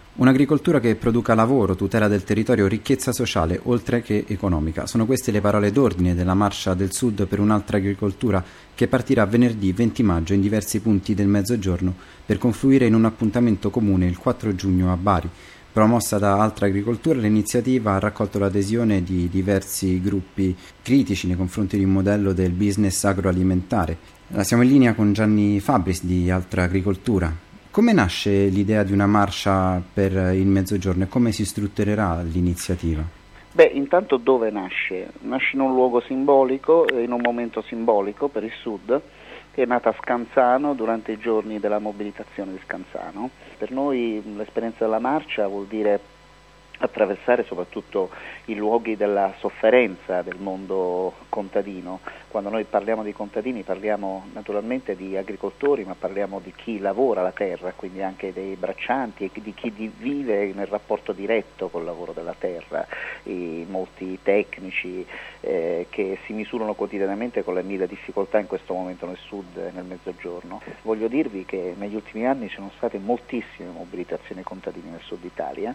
Un'agricoltura che produca lavoro, tutela del territorio, ricchezza sociale, oltre che economica. Sono queste le parole d'ordine della Marcia del Sud per un'altra agricoltura che partirà venerdì 20 maggio in diversi punti del Mezzogiorno per confluire in un appuntamento comune il 4 giugno a Bari. Promossa da Altra Agricoltura, l'iniziativa ha raccolto l'adesione di diversi gruppi critici nei confronti di un modello del business agroalimentare. Siamo in linea con Gianni Fabris di Altra Agricoltura. Come nasce l'idea di una marcia per il Mezzogiorno e come si strutturerà l'iniziativa? Intanto dove nasce? Nasce in un luogo simbolico, in un momento simbolico per il Sud, che è nata a Scanzano durante i giorni della mobilitazione di Scanzano. Per noi l'esperienza della marcia vuol dire attraversare soprattutto i luoghi della sofferenza del mondo contadino. Quando noi parliamo di contadini parliamo naturalmente di agricoltori, ma parliamo di chi lavora la terra, quindi anche dei braccianti e di chi vive nel rapporto diretto col lavoro della terra, molti tecnici che si misurano quotidianamente con le mille difficoltà in questo momento nel Sud e nel Mezzogiorno. Voglio dirvi che negli ultimi anni ci sono state moltissime mobilitazioni contadine nel Sud Italia,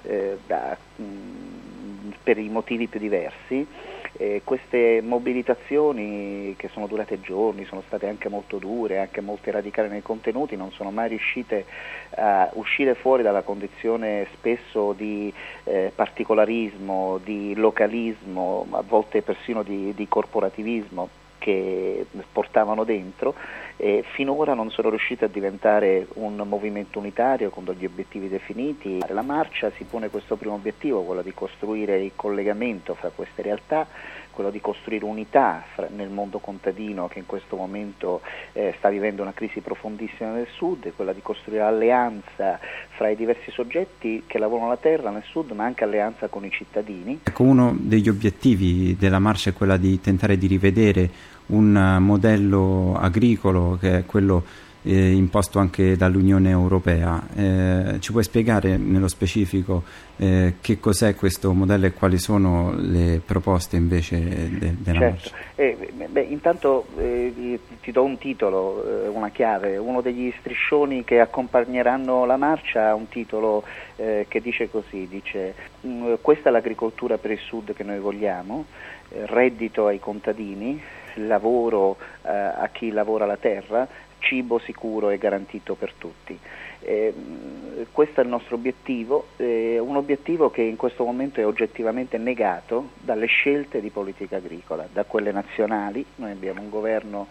per i motivi più diversi. Queste mobilitazioni, che sono durate giorni, sono state anche molto dure, anche molto radicali nei contenuti, non sono mai riuscite a uscire fuori dalla condizione spesso di particolarismo, di localismo, a volte persino di corporativismo che portavano dentro, e finora non sono riuscite a diventare un movimento unitario con degli obiettivi definiti. La marcia si pone questo primo obiettivo, quello di costruire il collegamento fra queste realtà, quello di costruire unità nel mondo contadino che in questo momento sta vivendo una crisi profondissima nel Sud, e quella di costruire alleanza fra i diversi soggetti che lavorano la terra nel Sud, ma anche alleanza con i cittadini. Ecco, uno degli obiettivi della marcia è quella di tentare di rivedere un modello agricolo che è quello imposto anche dall'Unione Europea. Ci puoi spiegare nello specifico che cos'è questo modello e quali sono le proposte invece della marcia? Intanto ti do un titolo, una chiave. Uno degli striscioni che accompagneranno la marcia ha un titolo che dice così, questa è l'agricoltura per il Sud che noi vogliamo, reddito ai contadini, lavoro a chi lavora la terra, cibo sicuro e garantito per tutti. Questo è il nostro obiettivo, un obiettivo che in questo momento è oggettivamente negato dalle scelte di politica agricola, da quelle nazionali. Noi abbiamo un governo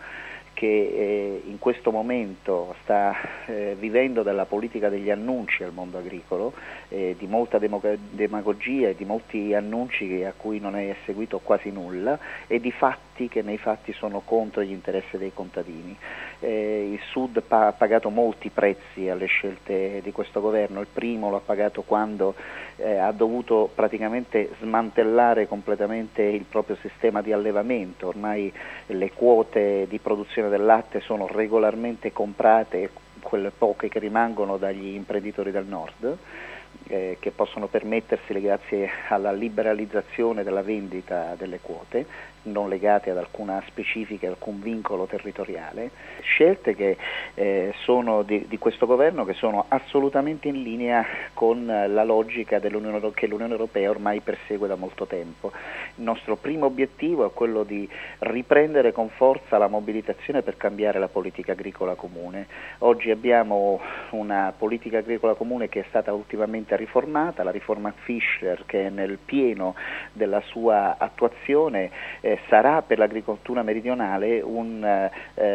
che in questo momento sta vivendo della politica degli annunci al mondo agricolo, di molta demagogia e di molti annunci a cui non è seguito quasi nulla, e di fatti che nei fatti sono contro gli interessi dei contadini. Il Sud ha pagato molti prezzi alle scelte di questo governo. Il primo lo ha pagato quando ha dovuto praticamente smantellare completamente il proprio sistema di allevamento. Ormai le quote di produzione del latte sono regolarmente comprate, quelle poche che rimangono, dagli imprenditori del nord, che possono permettersele grazie alla liberalizzazione della vendita delle quote, non legate ad alcuna specifica, alcun vincolo territoriale. Scelte che sono di questo governo, che sono assolutamente in linea con la logica che l'Unione Europea ormai persegue da molto tempo. Il nostro primo obiettivo è quello di riprendere con forza la mobilitazione per cambiare la politica agricola comune. Oggi abbiamo una politica agricola comune che è stata ultimamente riformata, la riforma Fischler, che è nel pieno della sua attuazione sarà per l'agricoltura meridionale un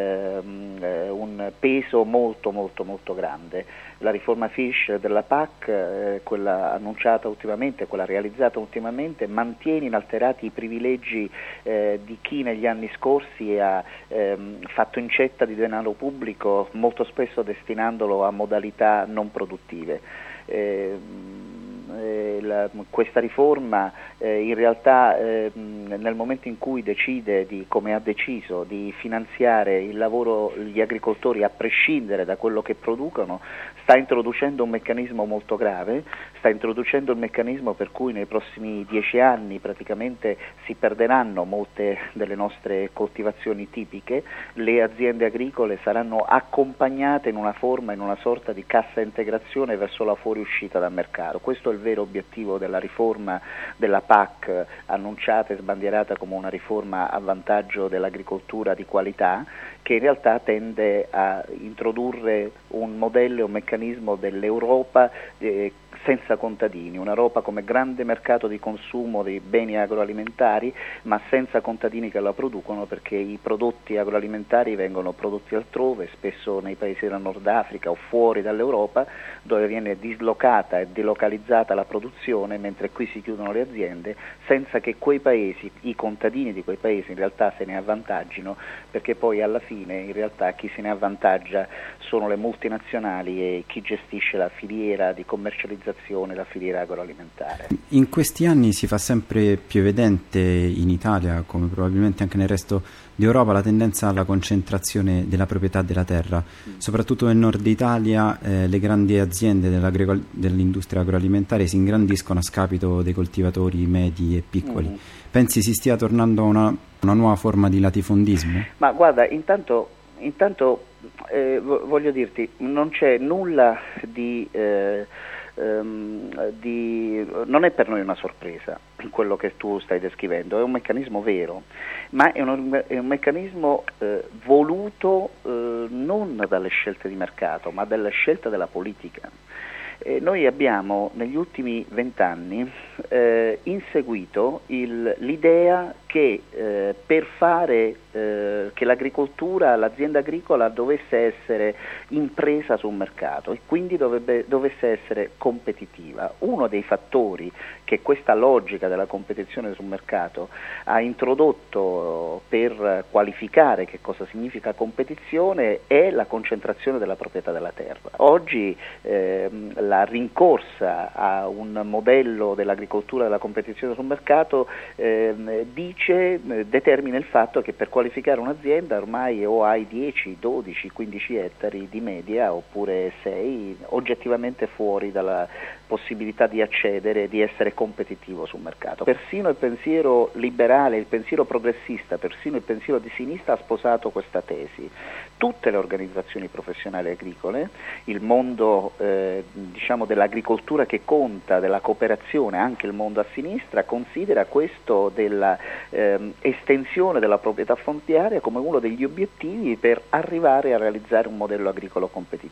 peso molto molto molto grande. La riforma Fischler della PAC, quella annunciata ultimamente, quella realizzata ultimamente, mantiene inalterati i privilegi di chi negli anni scorsi ha fatto incetta di denaro pubblico, molto spesso destinandolo a modalità non produttive. questa riforma in realtà nel momento in cui decide, come ha deciso, di finanziare il lavoro gli agricoltori a prescindere da quello che producono, sta introducendo un meccanismo molto grave, sta introducendo il meccanismo per cui nei prossimi 10 anni praticamente si perderanno molte delle nostre coltivazioni tipiche, le aziende agricole saranno accompagnate in una forma, in una sorta di cassa integrazione verso la fuoriuscita dal mercato. Questo è il vero obiettivo della riforma della PAC, annunciata e sbandierata come una riforma a vantaggio dell'agricoltura di qualità, che in realtà tende a introdurre un modello e un meccanismo dell'Europa senza contadini, un'Europa come grande mercato di consumo dei beni agroalimentari, ma senza contadini che la producono, perché i prodotti agroalimentari vengono prodotti altrove, spesso nei paesi del Nord Africa o fuori dall'Europa, dove viene dislocata e delocalizzata la produzione, mentre qui si chiudono le aziende, senza che quei paesi, i contadini di quei paesi in realtà se ne avvantaggino, perché poi alla fine in realtà chi se ne avvantaggia sono le multinazionali e chi gestisce la filiera di commercializzazione, la filiera agroalimentare. In questi anni si fa sempre più evidente in Italia, come probabilmente anche nel resto d'Europa, la tendenza alla concentrazione della proprietà della terra. Soprattutto nel nord Italia le grandi aziende dell'industria agroalimentare si ingrandiscono a scapito dei coltivatori medi e piccoli. Pensi si stia tornando a una nuova forma di latifondismo? Ma guarda, intanto voglio dirti, non c'è nulla non è per noi una sorpresa quello che tu stai descrivendo, è un meccanismo vero, ma è un meccanismo voluto non dalle scelte di mercato, ma dalla scelta della politica. Noi abbiamo negli ultimi 20 anni inseguito l'idea che per fare che l'agricoltura, l'azienda agricola dovesse essere impresa sul mercato e quindi dovesse essere competitiva. Uno dei fattori che questa logica della competizione sul mercato ha introdotto per qualificare che cosa significa competizione è la concentrazione della proprietà della terra. Oggi la rincorsa a un modello dell'agricoltura della competizione sul mercato determina il fatto che per qualificare un'azienda ormai o hai 10, 12, 15 ettari di media oppure 6 oggettivamente fuori dalla possibilità di accedere e di essere competitivo sul mercato. Persino il pensiero liberale, il pensiero progressista, persino il pensiero di sinistra ha sposato questa tesi. Tutte le organizzazioni professionali agricole, il mondo dell'agricoltura che conta, della cooperazione, anche il mondo a sinistra, considera questo della estensione della proprietà fondiaria come uno degli obiettivi per arrivare a realizzare un modello agricolo competitivo.